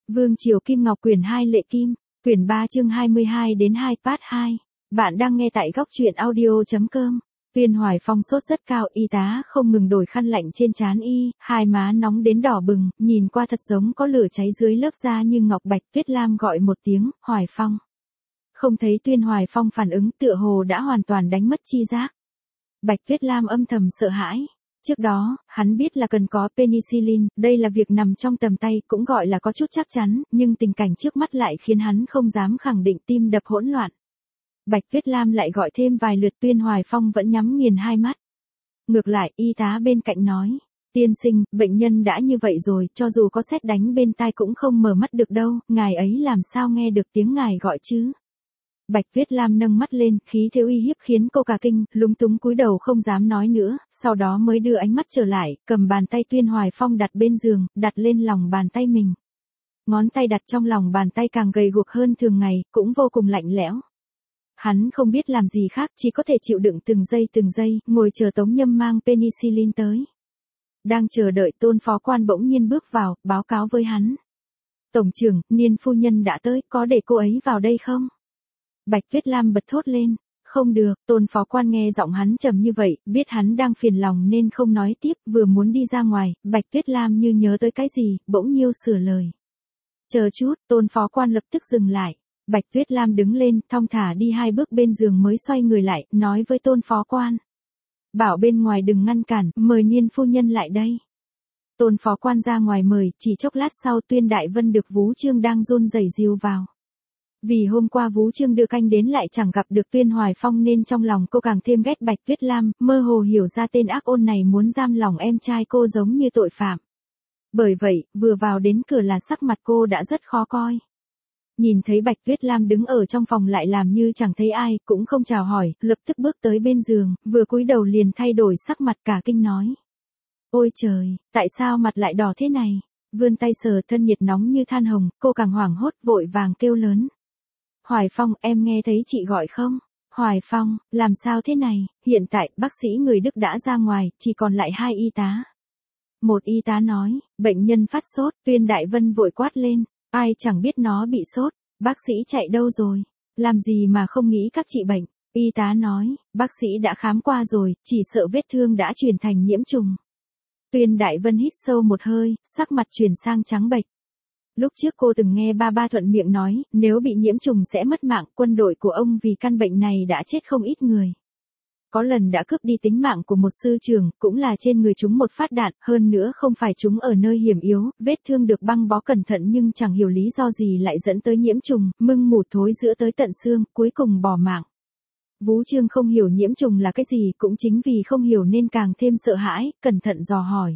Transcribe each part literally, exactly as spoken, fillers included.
Vương Triều Kim Ngọc quyển hai Lệ Kim, quyển ba chương hai mươi hai đến hai part hai. Bạn đang nghe tại góc truyện audio.com. Tuyên Hoài Phong sốt rất cao, y tá không ngừng đổi khăn lạnh trên trán y, hai má nóng đến đỏ bừng, nhìn qua thật giống có lửa cháy dưới lớp da như ngọc bạch. Tuyết Lam gọi một tiếng, Hoài Phong. Không thấy Tuyên Hoài Phong phản ứng, tựa hồ đã hoàn toàn đánh mất chi giác. Bạch Tuyết Lam âm thầm sợ hãi. Trước đó, hắn biết là cần có penicillin, đây là việc nằm trong tầm tay, cũng gọi là có chút chắc chắn, nhưng tình cảnh trước mắt lại khiến hắn không dám khẳng định, tim đập hỗn loạn. Bạch Tuyết Lam lại gọi thêm vài lượt, Tuyên Hoài Phong vẫn nhắm nghiền hai mắt. Ngược lại, y tá bên cạnh nói, tiên sinh, bệnh nhân đã như vậy rồi, cho dù có sét đánh bên tai cũng không mở mắt được đâu, ngài ấy làm sao nghe được tiếng ngài gọi chứ? Bạch Tuyết Lam nâng mắt lên, khí thế uy hiếp khiến cô cả kinh, lúng túng cúi đầu không dám nói nữa, sau đó mới đưa ánh mắt trở lại, cầm bàn tay Tuyên Hoài Phong đặt bên giường, đặt lên lòng bàn tay mình. Ngón tay đặt trong lòng bàn tay càng gầy guộc hơn thường ngày, cũng vô cùng lạnh lẽo. Hắn không biết làm gì khác, chỉ có thể chịu đựng từng giây từng giây, ngồi chờ Tống Nhâm mang penicillin tới. Đang chờ đợi, Tôn phó quan bỗng nhiên bước vào, báo cáo với hắn. Tổng trưởng, Niên phu nhân đã tới, có để cô ấy vào đây không? Bạch Tuyết Lam bật thốt lên, không được. Tôn phó quan nghe giọng hắn trầm như vậy, biết hắn đang phiền lòng nên không nói tiếp, vừa muốn đi ra ngoài, Bạch Tuyết Lam như nhớ tới cái gì, bỗng nhiêu sửa lời. Chờ chút, Tôn phó quan lập tức dừng lại. Bạch Tuyết Lam đứng lên, thong thả đi hai bước bên giường mới xoay người lại, nói với Tôn phó quan. Bảo bên ngoài đừng ngăn cản, mời Niên phu nhân lại đây. Tôn phó quan ra ngoài mời, chỉ chốc lát sau Tuyên Đại Vân được Vú Trương đang run rẩy dìu vào. Vì hôm qua Vú Trương đưa canh đến lại chẳng gặp được Tuyên Hoài Phong nên trong lòng cô càng thêm ghét Bạch Tuyết Lam, mơ hồ hiểu ra tên ác ôn này muốn giam lòng em trai cô giống như tội phạm. Bởi vậy, vừa vào đến cửa là sắc mặt cô đã rất khó coi. Nhìn thấy Bạch Tuyết Lam đứng ở trong phòng lại làm như chẳng thấy ai, cũng không chào hỏi, lập tức bước tới bên giường, vừa cúi đầu liền thay đổi sắc mặt cả kinh nói. Ôi trời, tại sao mặt lại đỏ thế này? Vươn tay sờ thân nhiệt nóng như than hồng, cô càng hoảng hốt vội vàng kêu lớn. Hoài Phong, em nghe thấy chị gọi không? Hoài Phong, làm sao thế này? Hiện tại, bác sĩ người Đức đã ra ngoài, chỉ còn lại hai y tá. Một y tá nói, bệnh nhân phát sốt, Tuyên Đại Vân vội quát lên. Ai chẳng biết nó bị sốt, bác sĩ chạy đâu rồi? Làm gì mà không nghĩ các chị bệnh? Y tá nói, bác sĩ đã khám qua rồi, chỉ sợ vết thương đã chuyển thành nhiễm trùng. Tuyên Đại Vân hít sâu một hơi, sắc mặt chuyển sang trắng bệch. Lúc trước cô từng nghe ba ba thuận miệng nói, nếu bị nhiễm trùng sẽ mất mạng, quân đội của ông vì căn bệnh này đã chết không ít người. Có lần đã cướp đi tính mạng của một sư trưởng, cũng là trên người chúng một phát đạn, hơn nữa không phải chúng ở nơi hiểm yếu, vết thương được băng bó cẩn thận nhưng chẳng hiểu lý do gì lại dẫn tới nhiễm trùng, mưng mủ thối giữa tới tận xương, cuối cùng bỏ mạng. Vú Trương không hiểu nhiễm trùng là cái gì, cũng chính vì không hiểu nên càng thêm sợ hãi, cẩn thận dò hỏi.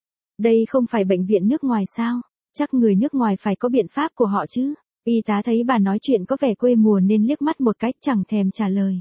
Đây không phải bệnh viện nước ngoài sao? Chắc người nước ngoài phải có biện pháp của họ chứ. Y tá thấy bà nói chuyện có vẻ quê mùa nên liếc mắt một cách chẳng thèm trả lời.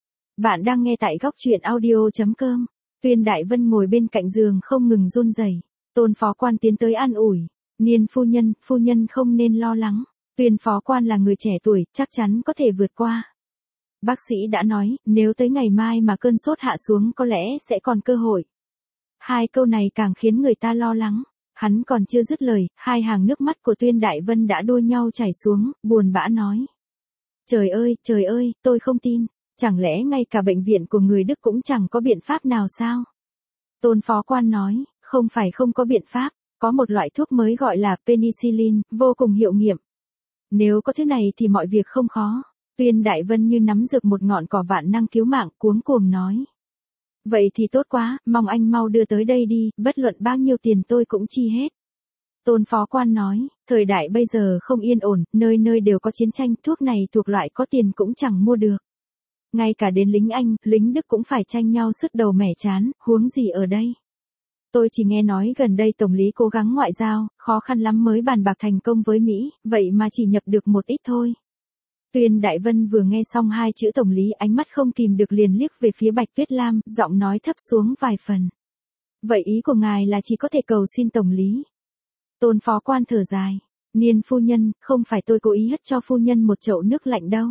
Bạn đang nghe tại góc truyện audio.com. Tuyên Đại Vân ngồi bên cạnh giường không ngừng run rẩy. Tôn phó quan tiến tới an ủi. Niên phu nhân, phu nhân không nên lo lắng. Tuyên phó quan là người trẻ tuổi, chắc chắn có thể vượt qua. Bác sĩ đã nói, nếu tới ngày mai mà cơn sốt hạ xuống có lẽ sẽ còn cơ hội. Hai câu này càng khiến người ta lo lắng. Hắn còn chưa dứt lời, hai hàng nước mắt của Tuyên Đại Vân đã đua nhau chảy xuống, buồn bã nói. Trời ơi, trời ơi, tôi không tin. Chẳng lẽ ngay cả bệnh viện của người Đức cũng chẳng có biện pháp nào sao? Tôn phó quan nói, không phải không có biện pháp, có một loại thuốc mới gọi là penicillin, vô cùng hiệu nghiệm. Nếu có thế này thì mọi việc không khó. Tuyên Đại Vân như nắm được một ngọn cỏ vạn năng cứu mạng, cuống cuồng nói. Vậy thì tốt quá, mong anh mau đưa tới đây đi, bất luận bao nhiêu tiền tôi cũng chi hết. Tôn phó quan nói, thời đại bây giờ không yên ổn, nơi nơi đều có chiến tranh, thuốc này thuộc loại có tiền cũng chẳng mua được. Ngay cả đến lính Anh, lính Đức cũng phải tranh nhau sứt đầu mẻ chán, huống gì ở đây. Tôi chỉ nghe nói gần đây Tổng lý cố gắng ngoại giao, khó khăn lắm mới bàn bạc thành công với Mỹ, vậy mà chỉ nhập được một ít thôi. Tuyên Đại Vân vừa nghe xong hai chữ Tổng lý, ánh mắt không kìm được liền liếc về phía Bạch Tuyết Lam, giọng nói thấp xuống vài phần. Vậy ý của ngài là chỉ có thể cầu xin Tổng lý. Tôn phó quan thở dài. Niên phu nhân, không phải tôi cố ý hất cho phu nhân một chậu nước lạnh đâu.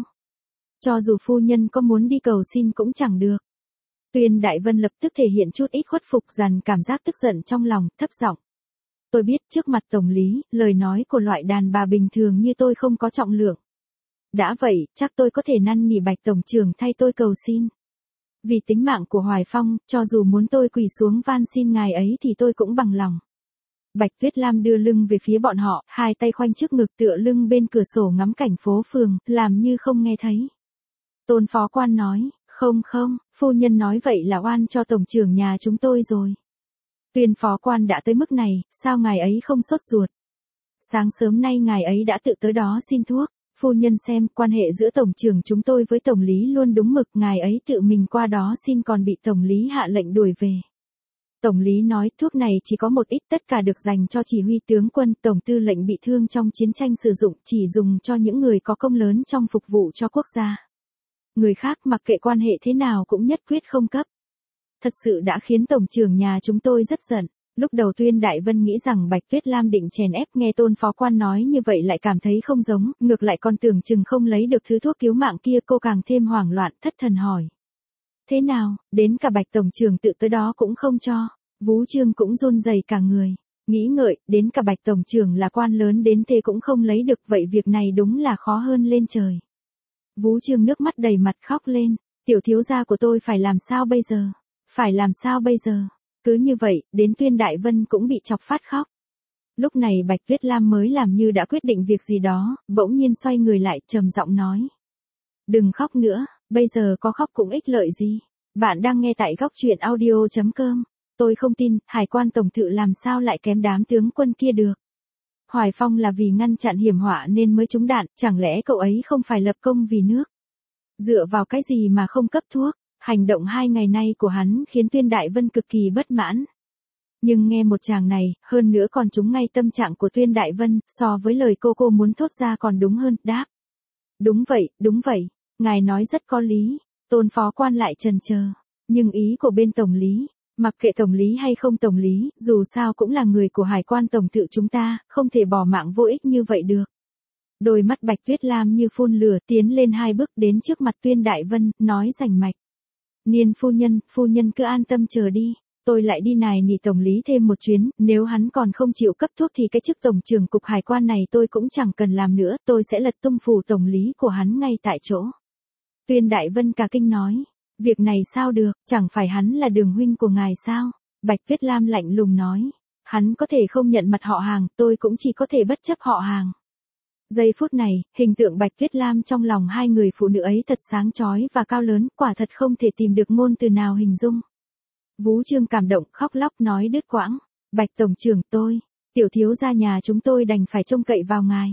Cho dù phu nhân có muốn đi cầu xin cũng chẳng được. Tuyên Đại Vân lập tức thể hiện chút ít khuất phục dằn cảm giác tức giận trong lòng, thấp giọng. Tôi biết trước mặt tổng lý, lời nói của loại đàn bà bình thường như tôi không có trọng lượng. Đã vậy, chắc tôi có thể năn nỉ Bạch tổng trưởng thay tôi cầu xin. Vì tính mạng của Hoài Phong, cho dù muốn tôi quỳ xuống van xin ngài ấy thì tôi cũng bằng lòng. Bạch Tuyết Lam đưa lưng về phía bọn họ, hai tay khoanh trước ngực tựa lưng bên cửa sổ ngắm cảnh phố phường, làm như không nghe thấy. Tôn phó quan nói, không không, phu nhân nói vậy là oan cho tổng trưởng nhà chúng tôi rồi. Tuyên phó quan đã tới mức này, sao ngài ấy không sốt ruột? Sáng sớm nay ngài ấy đã tự tới đó xin thuốc. Phu nhân xem, quan hệ giữa tổng trưởng chúng tôi với tổng lý luôn đúng mực, ngài ấy tự mình qua đó xin còn bị tổng lý hạ lệnh đuổi về. Tổng lý nói thuốc này chỉ có một ít, tất cả được dành cho chỉ huy tướng quân, tổng tư lệnh bị thương trong chiến tranh sử dụng, chỉ dùng cho những người có công lớn trong phục vụ cho quốc gia. Người khác mặc kệ quan hệ thế nào cũng nhất quyết không cấp. Thật sự đã khiến tổng trưởng nhà chúng tôi rất giận. Lúc đầu Tuyên Đại Vân nghĩ rằng Bạch Tuyết Lam định chèn ép, nghe tôn phó quan nói như vậy lại cảm thấy không giống, ngược lại còn tưởng chừng không lấy được thứ thuốc cứu mạng kia, cô càng thêm hoảng loạn, thất thần hỏi. Thế nào, đến cả Bạch tổng trưởng tự tới đó cũng không cho. Vú Trương cũng run rẩy cả người, nghĩ ngợi, đến cả Bạch tổng trưởng là quan lớn đến thế cũng không lấy được, vậy việc này đúng là khó hơn lên trời. Vú Trương nước mắt đầy mặt khóc lên, tiểu thiếu gia của tôi phải làm sao bây giờ? Phải làm sao bây giờ? Cứ như vậy, đến Tuyên Đại Vân cũng bị chọc phát khóc. Lúc này Bạch Tuyết Lam mới làm như đã quyết định việc gì đó, bỗng nhiên xoay người lại trầm giọng nói. Đừng khóc nữa, bây giờ có khóc cũng ích lợi gì. Bạn đang nghe tại góc truyện audio chấm com. Tôi không tin, Hải quan tổng thự làm sao lại kém đám tướng quân kia được. Hoài Phong là vì ngăn chặn hiểm họa nên mới trúng đạn, chẳng lẽ cậu ấy không phải lập công vì nước? Dựa vào cái gì mà không cấp thuốc? Hành động hai ngày nay của hắn khiến Tuyên Đại Vân cực kỳ bất mãn. Nhưng nghe một chàng này, hơn nữa còn trúng ngay tâm trạng của Tuyên Đại Vân, so với lời cô cô muốn thốt ra còn đúng hơn, đáp. Đúng vậy, đúng vậy, ngài nói rất có lý. Tôn phó quan lại chần chờ. Nhưng ý của bên tổng lý, mặc kệ tổng lý hay không tổng lý, dù sao cũng là người của Hải quan tổng tự chúng ta, không thể bỏ mạng vô ích như vậy được. Đôi mắt Bạch Tuyết Lam như phun lửa, tiến lên hai bước đến trước mặt Tuyên Đại Vân, nói rành mạch. Niên phu nhân, phu nhân cứ an tâm chờ đi, tôi lại đi nài nỉ tổng lý thêm một chuyến, nếu hắn còn không chịu cấp thuốc thì cái chức tổng trưởng cục hải quan này tôi cũng chẳng cần làm nữa, tôi sẽ lật tung phủ tổng lý của hắn ngay tại chỗ. Tuyên Đại Vân cả kinh nói, việc này sao được, chẳng phải hắn là đường huynh của ngài sao? Bạch Tuyết Lam lạnh lùng nói, hắn có thể không nhận mặt họ Hàng, tôi cũng chỉ có thể bất chấp họ Hàng. Giây phút này, hình tượng Bạch Tuyết Lam trong lòng hai người phụ nữ ấy thật sáng chói và cao lớn, quả thật không thể tìm được ngôn từ nào hình dung. Vú Trương cảm động khóc lóc nói đứt quãng, Bạch tổng trưởng tôi, tiểu thiếu gia nhà chúng tôi đành phải trông cậy vào ngài.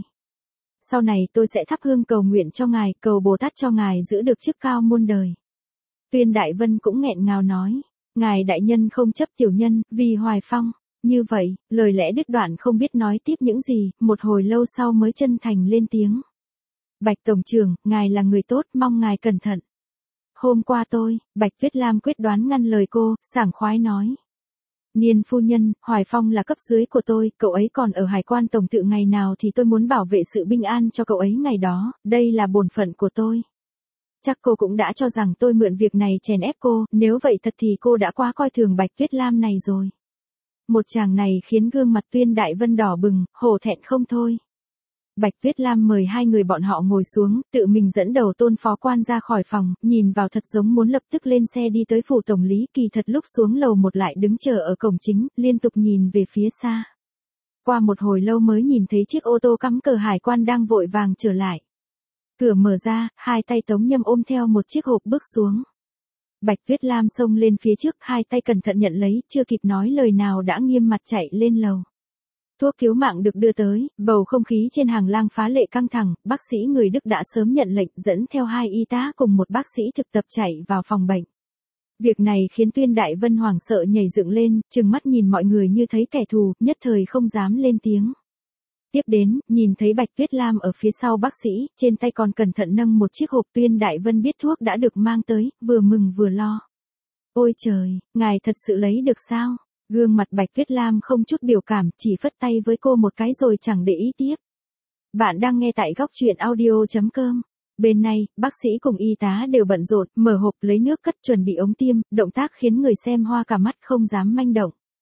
Sau này tôi sẽ thắp hương cầu nguyện cho ngài, cầu Bồ Tát cho ngài giữ được chức cao muôn đời. Tuyên Đại Vân cũng nghẹn ngào nói, ngài đại nhân không chấp tiểu nhân, vì Hoài Phong. Như vậy, lời lẽ đứt đoạn không biết nói tiếp những gì, một hồi lâu sau mới chân thành lên tiếng. Bạch tổng trưởng, ngài là người tốt, mong ngài cẩn thận. Hôm qua tôi, Bạch Tuyết Lam quyết đoán ngăn lời cô, sảng khoái nói. Niên phu nhân, Hoài Phong là cấp dưới của tôi, cậu ấy còn ở hải quan tổng tự ngày nào thì tôi muốn bảo vệ sự bình an cho cậu ấy ngày đó, đây là bổn phận của tôi. Chắc cô cũng đã cho rằng tôi mượn việc này chèn ép cô, nếu vậy thật thì cô đã quá coi thường Bạch Tuyết Lam này rồi. Một chàng này khiến gương mặt Tuyên Đại Vân đỏ bừng, hổ thẹn không thôi. Bạch Tuyết Lam mời hai người bọn họ ngồi xuống, tự mình dẫn đầu Tôn phó quan ra khỏi phòng, nhìn vào thật giống muốn lập tức lên xe đi tới phủ tổng lý, kỳ thật lúc xuống lầu một lại đứng chờ ở cổng chính, liên tục nhìn về phía xa. Qua một hồi lâu mới nhìn thấy chiếc ô tô cắm cờ hải quan đang vội vàng trở lại. Cửa mở ra, hai tay Tống Nhâm ôm theo một chiếc hộp bước xuống. Bạch Tuyết Lam xông lên phía trước, hai tay cẩn thận nhận lấy, chưa kịp nói lời nào đã nghiêm mặt chạy lên lầu. Thuốc cứu mạng được đưa tới, bầu không khí trên hàng lang phá lệ căng thẳng, bác sĩ người Đức đã sớm nhận lệnh dẫn theo hai y tá cùng một bác sĩ thực tập chạy vào phòng bệnh. Việc này khiến Tuyên Đại Vân hoảng sợ nhảy dựng lên, trừng mắt nhìn mọi người như thấy kẻ thù, nhất thời không dám lên tiếng. Tiếp đến, nhìn thấy Bạch Tuyết Lam ở phía sau bác sĩ, trên tay còn cẩn thận nâng một chiếc hộp, Tuyên Đại Vân biết thuốc đã được mang tới, vừa mừng vừa lo. Ôi trời, ngài thật sự lấy được sao? Gương mặt Bạch Tuyết Lam không chút biểu cảm, chỉ phất tay với cô một cái rồi chẳng để ý tiếp. Bạn đang nghe tại góc truyện audio chấm com. Bên này, bác sĩ cùng y tá đều bận rộn, mở hộp lấy nước cất chuẩn bị ống tiêm, động tác khiến người xem hoa cả mắt không dám manh động.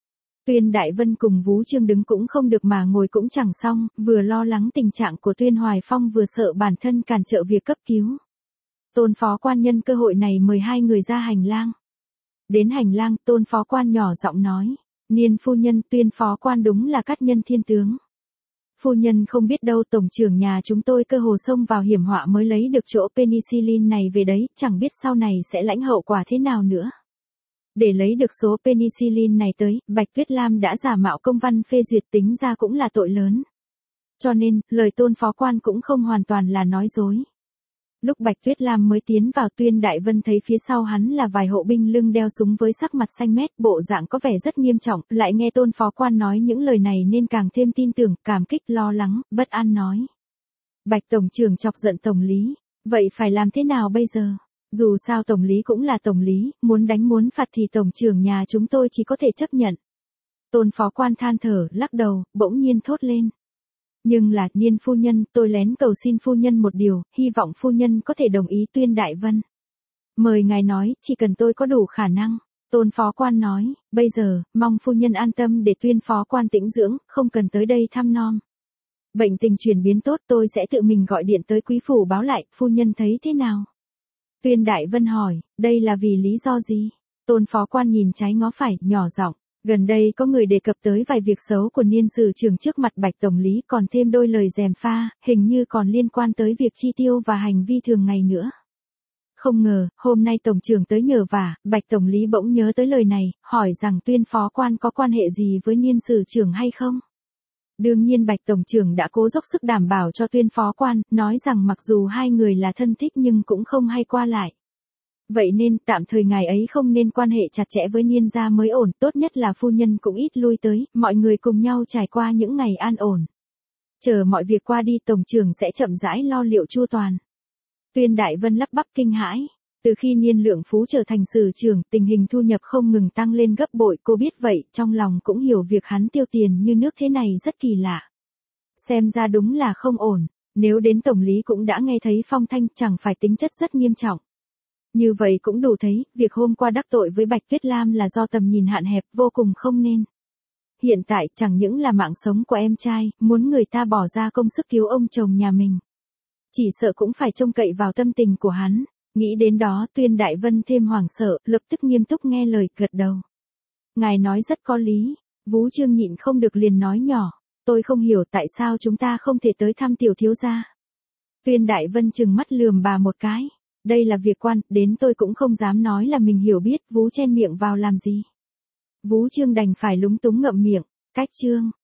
Tuyên Đại Vân cùng Vú Trương đứng cũng không được mà ngồi cũng chẳng xong, vừa lo lắng tình trạng của Tuyên Hoài Phong vừa sợ bản thân cản trở việc cấp cứu. Tôn phó quan nhân cơ hội này mời hai người ra hành lang. Đến hành lang, Tôn phó quan nhỏ giọng nói, Niên phu nhân, Tuyên phó quan đúng là cát nhân thiên tướng. Phu nhân không biết đâu, tổng trưởng nhà chúng tôi cơ hồ xông vào hiểm họa mới lấy được chỗ penicillin này về đấy, chẳng biết sau này sẽ lãnh hậu quả thế nào nữa. Để lấy được số penicillin này tới, Bạch Tuyết Lam đã giả mạo công văn phê duyệt, tính ra cũng là tội lớn. Cho nên, lời Tôn phó quan cũng không hoàn toàn là nói dối. Lúc Bạch Tuyết Lam mới tiến vào, Tuyên Đại Vân thấy phía sau hắn là vài hộ binh lưng đeo súng với sắc mặt xanh mét, bộ dạng có vẻ rất nghiêm trọng, lại nghe Tôn phó quan nói những lời này nên càng thêm tin tưởng, cảm kích, lo lắng, bất an nói. Bạch tổng trưởng chọc giận tổng lý, vậy phải làm thế nào bây giờ? Dù sao tổng lý cũng là tổng lý, muốn đánh muốn phạt thì tổng trưởng nhà chúng tôi chỉ có thể chấp nhận. Tôn phó quan than thở, lắc đầu, bỗng nhiên thốt lên. Nhưng là, Niên phu nhân, tôi lén cầu xin phu nhân một điều, hy vọng phu nhân có thể đồng ý. Tuyên Đại Vân. Mời ngài nói, chỉ cần tôi có đủ khả năng. Tôn phó quan nói, bây giờ, mong phu nhân an tâm để Tuyên phó quan tĩnh dưỡng, không cần tới đây thăm nom. Bệnh tình chuyển biến tốt, tôi sẽ tự mình gọi điện tới quý phủ báo lại, phu nhân thấy thế nào? Tuyên Đại Vân hỏi, đây là vì lý do gì? Tôn phó quan nhìn trái ngó phải, nhỏ giọng. Gần đây có người đề cập tới vài việc xấu của Niên sử trưởng trước mặt Bạch tổng lý, còn thêm đôi lời gièm pha, hình như còn liên quan tới việc chi tiêu và hành vi thường ngày nữa. Không ngờ, hôm nay tổng trưởng tới nhờ vả, Bạch tổng lý bỗng nhớ tới lời này, hỏi rằng Tuyên phó quan có quan hệ gì với Niên sử trưởng hay không? Đương nhiên Bạch tổng trưởng đã cố dốc sức đảm bảo cho Tuyên phó quan, nói rằng mặc dù hai người là thân thích nhưng cũng không hay qua lại. Vậy nên, tạm thời ngài ấy không nên quan hệ chặt chẽ với Niên gia mới ổn, tốt nhất là phu nhân cũng ít lui tới, mọi người cùng nhau trải qua những ngày an ổn. Chờ mọi việc qua đi, tổng trưởng sẽ chậm rãi lo liệu chu toàn. Tuyên Đại Vân lắp bắp kinh hãi. Từ khi Niên Lượng Phú trở thành sử trưởng, tình hình thu nhập không ngừng tăng lên gấp bội, cô biết vậy, trong lòng cũng hiểu việc hắn tiêu tiền như nước thế này rất kỳ lạ. Xem ra đúng là không ổn, nếu đến tổng lý cũng đã nghe thấy phong thanh, chẳng phải tính chất rất nghiêm trọng. Như vậy cũng đủ thấy, việc hôm qua đắc tội với Bạch Tuyết Lam là do tầm nhìn hạn hẹp, vô cùng không nên. Hiện tại, chẳng những là mạng sống của em trai, muốn người ta bỏ ra công sức cứu ông chồng nhà mình. Chỉ sợ cũng phải trông cậy vào tâm tình của hắn. Nghĩ đến đó, Tuyên Đại Vân thêm hoảng sợ, lập tức nghiêm túc nghe lời, gật đầu. Ngài nói rất có lý. Vú Trương nhịn không được liền nói nhỏ, tôi không hiểu tại sao chúng ta không thể tới thăm tiểu thiếu gia. Tuyên Đại Vân trừng mắt lườm bà một cái. Đây là việc quan, đến tôi cũng không dám nói là mình hiểu biết. Vú chen miệng vào làm gì. Vú Trương đành phải lúng túng ngậm miệng. Cách Trương.